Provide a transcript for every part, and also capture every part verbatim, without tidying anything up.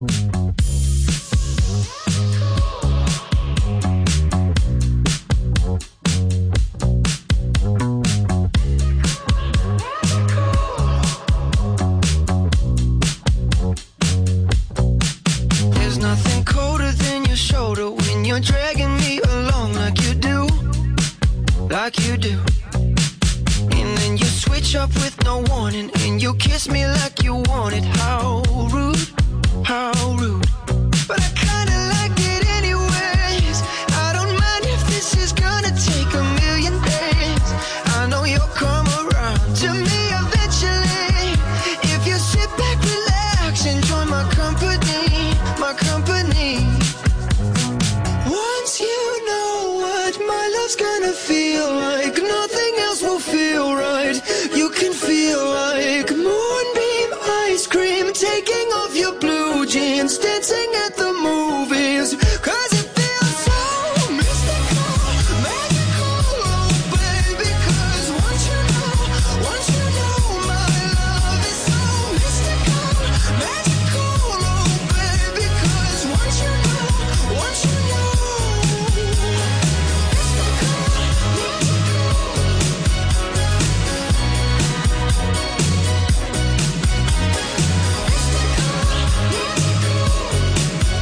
There's nothing colder than your shoulder when you're dragging me along like you do, like you do. And then you switch up with no warning and you kiss me like you want it. How rude, how rude. But I kinda like it anyways. I don't mind if this is gonna take a million days. I know you'll come around to me eventually. If you sit back, relax, enjoy my company, my company. Once you know what my love's gonna feel like, nothing else will feel right. You can feel like moonbeam ice cream, taking off your blue jeans, dancing at the movies. Cause it feels so mystical, magical, oh baby. Cause once you know, once you know my love is so mystical, magical, oh baby. Cause once you know, once you know, mystical, mystical.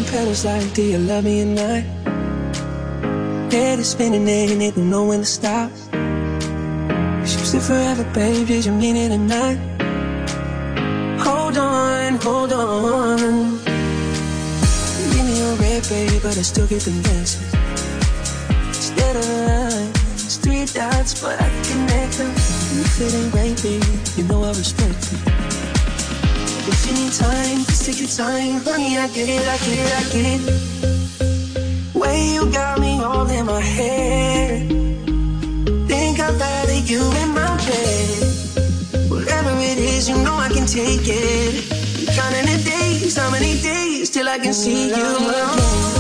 petals like, do you love me or not? Head is spinning and it don't know when to stop. You said forever, babe, did you mean it or not? Hold on, hold on. Give me a red, babe, but I still get the message. Instead of lines, three dots, but I can connect them. If it ain't right, babe, you know I respect it. If you need time, just take your time. Honey, I get it, I get it, I get it. Way you got me all in my head. Think I'd rather you in my bed. Whatever it is, you know I can take it. I'm counting the days, how many days till I can see you again.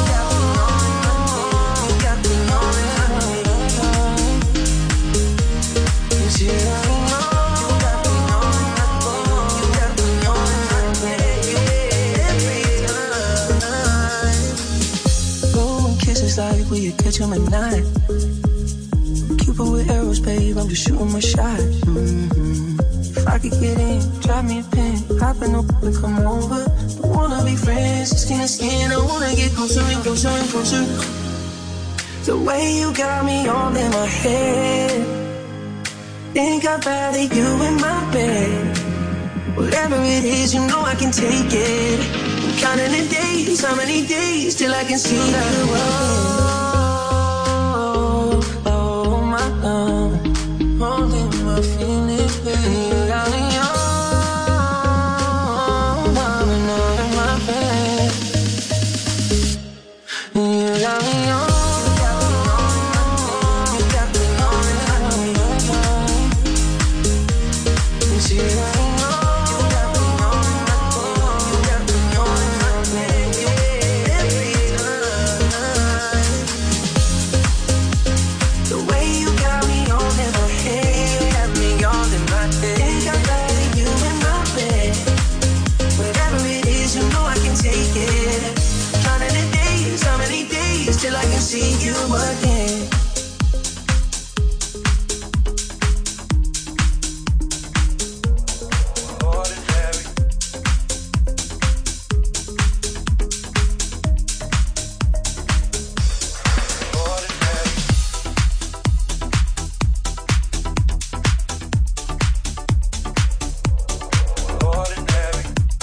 Like will you catch him at night? Cupid with arrows, babe, I'm just shooting my shot. Mm-hmm. If I could get in, drop me a pin, hop in the and come over. Don't wanna be friends, skin to skin. I wanna get closer and closer and closer. The way you got me all in my head. Think I'd rather you in my bed. Whatever it is, you know I can take it. Counting the days, how many days till I can see you again. Oh, oh, my love, holding my feelings, baby. You got me on, on and on in my bed. You got me on. Till I can see you again. Ordinary. Ordinary. Ordinary.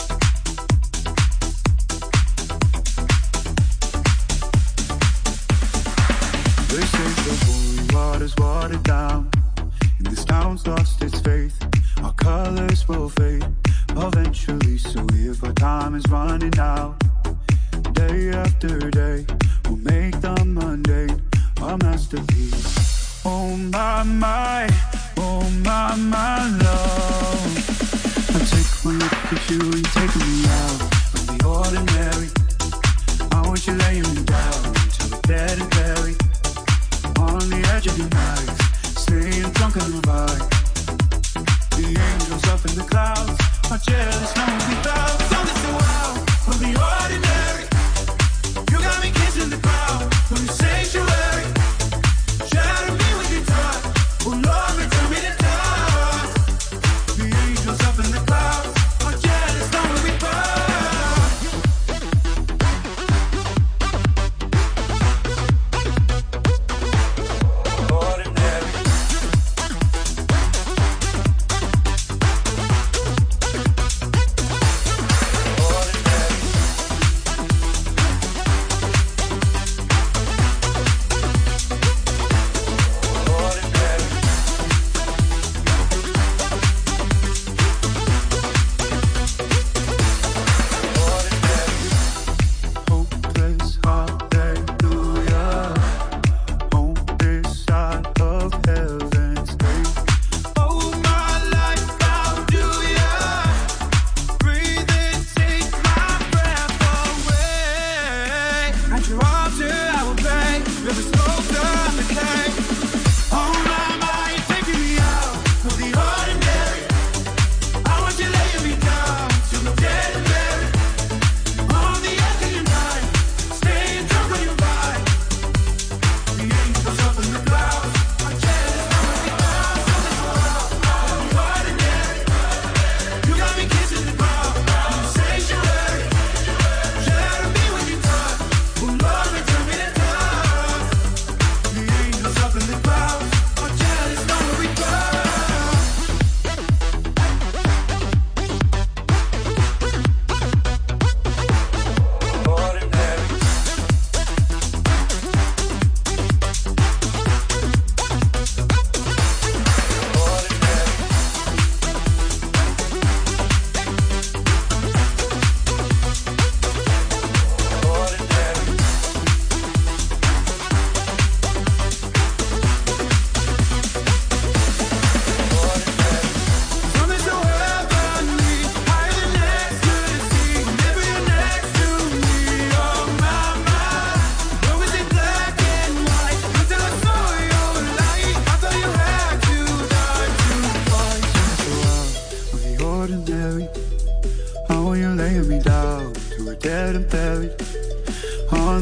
They say the holy water's watered down, and this town's lost its faith. Our colors will fade eventually, so if our time is running out, day after day, we'll make the mundane a masterpiece. Oh my, my, oh my, my love. I take one look at you and take me out of the ordinary. I want you laying me down till we're dead and buried. On the edge of your night, staying drunk on the vibe. The angels up in the clouds are jealous, no one without. Don't listen wild from the ordinary. You got me kissing the crowd from your sanctuary. Shatter me with your touch, oh Lord, return me to touch. The angels up in the clouds are jealous, no one without.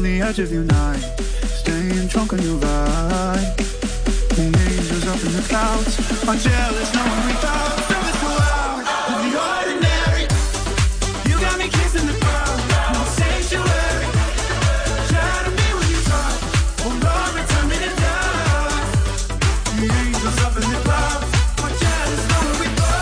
the edge of your night, staying drunk on your vibe. The angels up in the clouds are jealous knowing we thought from the two hours of the ordinary. You got me kissing the ground, no sanctuary. Try to be when you talk, oh Lord, return me to dust. The angels up in the clouds are jealous knowing we thought.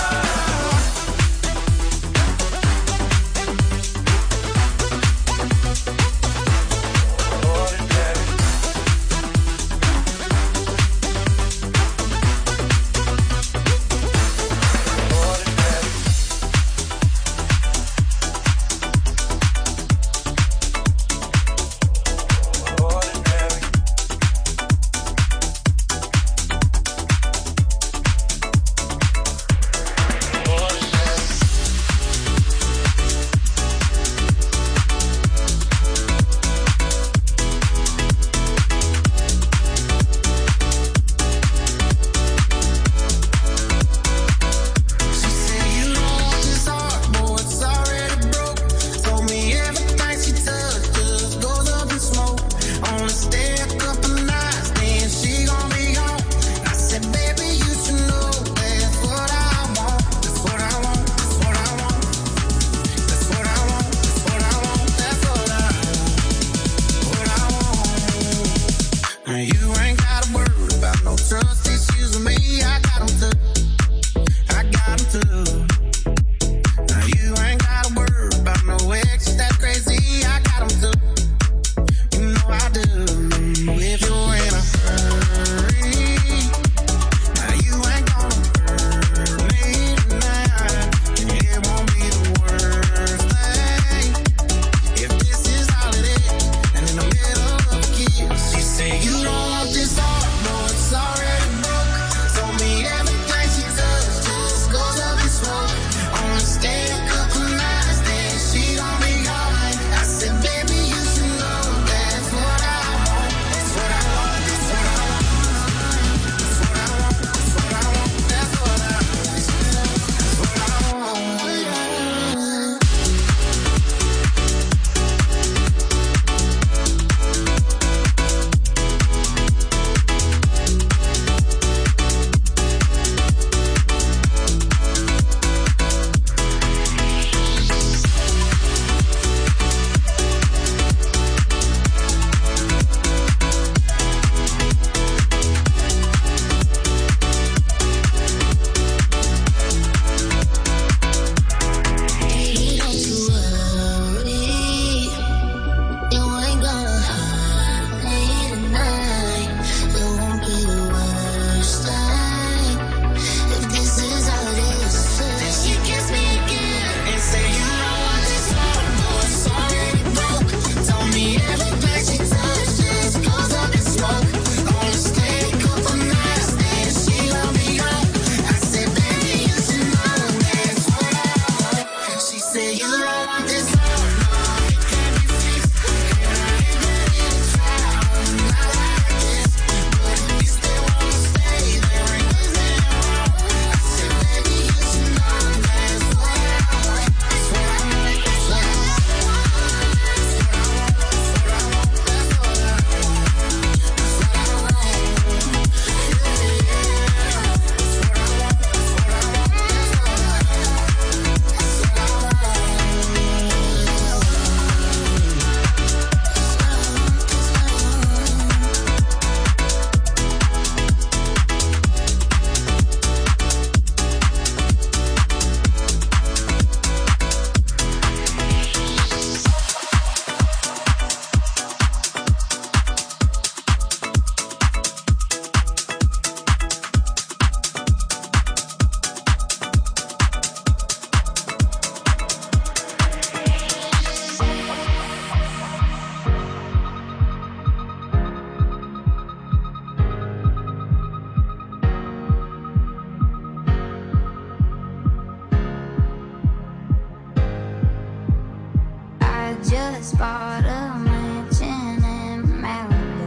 just bought a mansion in Malibu.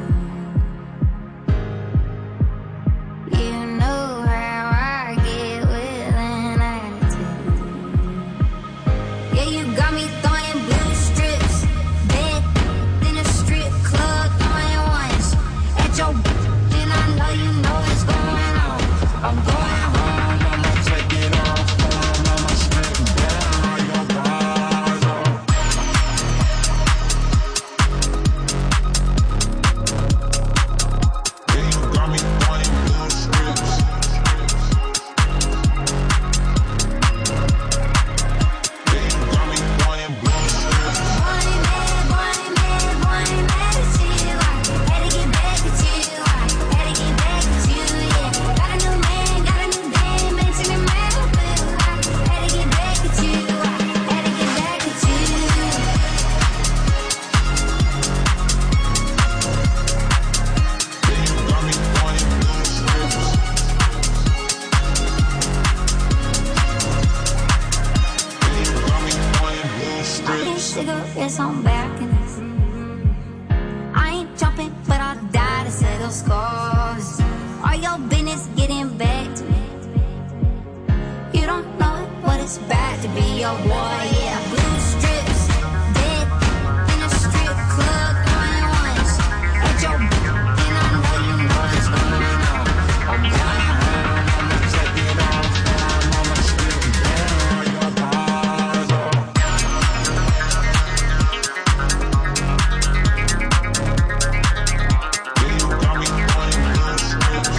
You know how I get with an attitude. Yeah, you got me throwing blue strips, bed in a strip yes, I'm back in this. I ain't jumping, but I'll die to settle scores. All your business getting back to me. You don't know what it's bad to be a warrior. Blue strips, dead in a strip club, going once. At your and I know you know what's going on. I'm going home, I'ma take it off, and I'm on my strip down your bars. You got me going blue strips.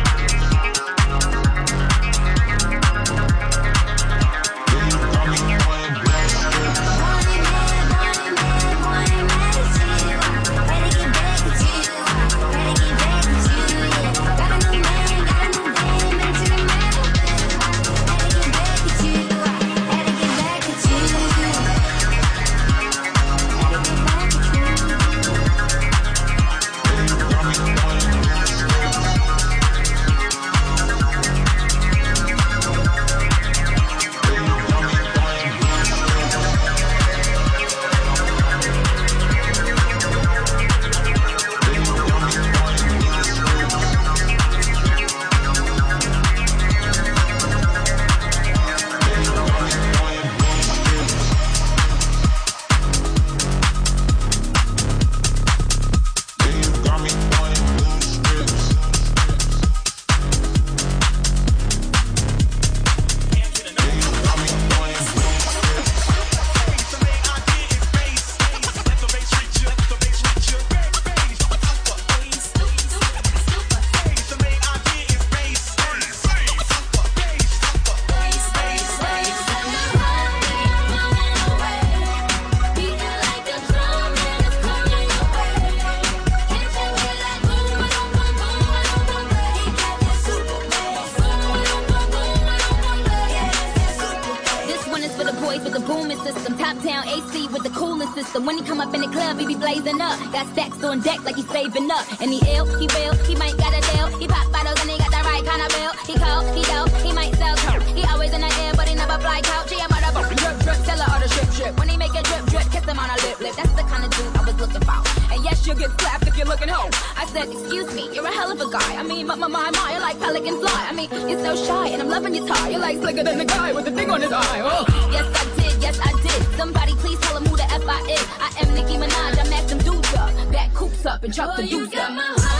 And he ill, he will, he might got a deal. He pop bottles and he got the right kind of bill. He cold, he dope, he might sell coke. He always in the air, but he never fly couch. He about to drip, drip, tell her all the strip, strip. When he make a drip, drip, kiss him on a lip, lip. That's the kind of dude I was looking for. And yes, you'll get slapped if you're looking home. I said, excuse me, you're a hell of a guy. I mean, my, my, my, my, you're like pelican fly. I mean, you're so shy, and I'm loving your tie. You're like slicker than the guy with the thing on his eye. Oh. Yes, I did, yes, I did. Somebody please tell him who the F I is. I am Nicki Minaj, I'm Maxim Dudes up. Back coops up and chop oh, the deuce up.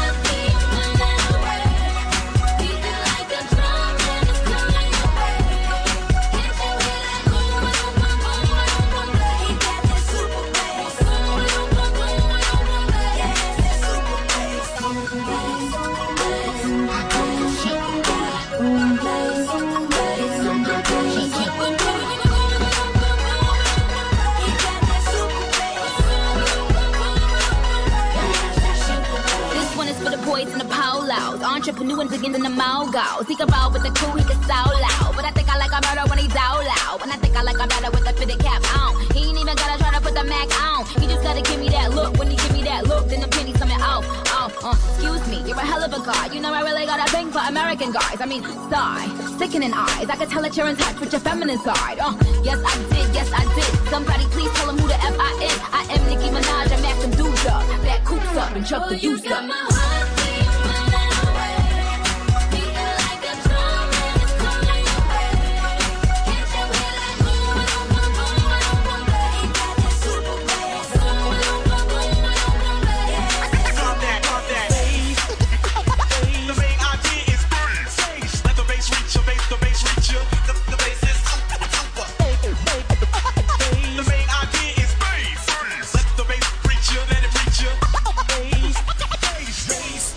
Entrepreneur and begins in the mogul. He can roll with the crew, he can so loud. But I think I like a murder when he's out loud. And I think I like a murder with a fitted cap on. He ain't even gotta try to put the Mac on. He just gotta give me that look. When he give me that look, then the penny's coming off. Oh, uh, excuse me, you're a hell of a guy. You know I really got a thing for American guys. I mean, sigh, sickening eyes. I can tell that you're in touch with your feminine side. Uh, yes I did, yes I did. Somebody please tell him who the F I is. I am Nicki Minaj, I'm Maxim Dudes up. Back coops up and chuck the deuce up. Bass,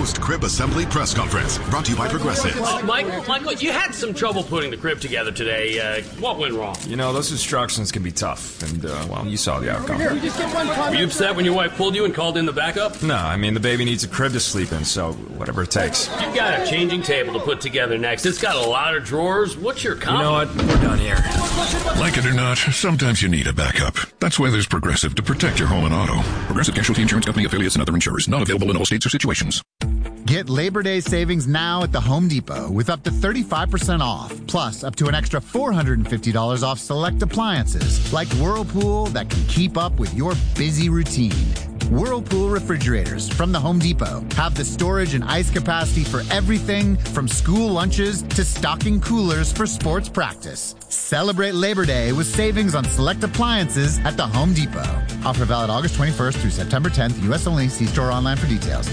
post-crib assembly press conference. Brought to you by Progressive. Uh, Michael, Michael, you had some trouble putting the crib together today. Uh, what went wrong? You know, those instructions can be tough, and, uh, well, you saw the outcome. Were you upset when your wife pulled you and called in the backup? No, I mean, the baby needs a crib to sleep in, so whatever it takes. You've got a changing table to put together next. It's got a lot of drawers. What's your comment? You know what? We're done here. Like it or not, sometimes you need a backup. That's why there's Progressive to protect your home and auto. Progressive Casualty Insurance Company affiliates and other insurers. Not available in all states or situations. Get Labor Day savings now at the Home Depot with up to thirty-five percent off, plus up to an extra four hundred fifty dollars off select appliances like Whirlpool that can keep up with your busy routine. Whirlpool refrigerators from the Home Depot have the storage and ice capacity for everything from school lunches to stocking coolers for sports practice. Celebrate Labor Day with savings on select appliances at the Home Depot. Offer valid August twenty-first through September tenth, U S only. See store online for details.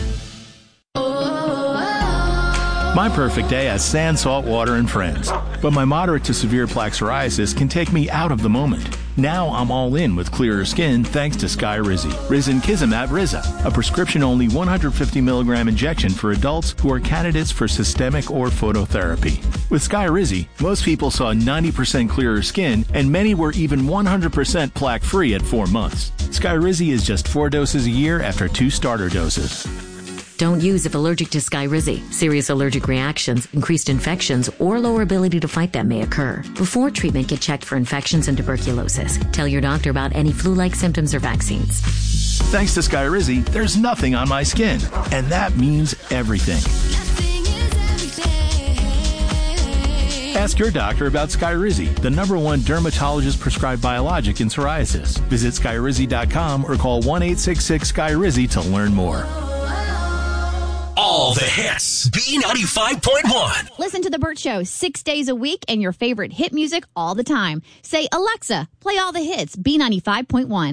My perfect day has sand, salt, water, and friends. But my moderate to severe plaque psoriasis can take me out of the moment. Now I'm all in with clearer skin thanks to Skyrizi. Risankizumab Riza, a prescription-only one hundred fifty milligram injection for adults who are candidates for systemic or phototherapy. With Skyrizi, most people saw ninety percent clearer skin, and many were even one hundred percent plaque-free at four months. Skyrizi is just four doses a year after two starter doses. Don't use if allergic to Skyrizi. Serious allergic reactions, increased infections, or lower ability to fight them may occur. Before treatment, get checked for infections and tuberculosis. Tell your doctor about any flu-like symptoms or vaccines. Thanks to Skyrizi, there's nothing on my skin, and that means everything. Ask your doctor about Skyrizi, the number one dermatologist-prescribed biologic in psoriasis. Visit Skyrizi dot com or call one eight six six Skyrizi to learn more. All the hits. B ninety-five point one. Listen to The Burt Show six days a week and your favorite hit music all the time. Say, Alexa, play all the hits. B ninety-five point one.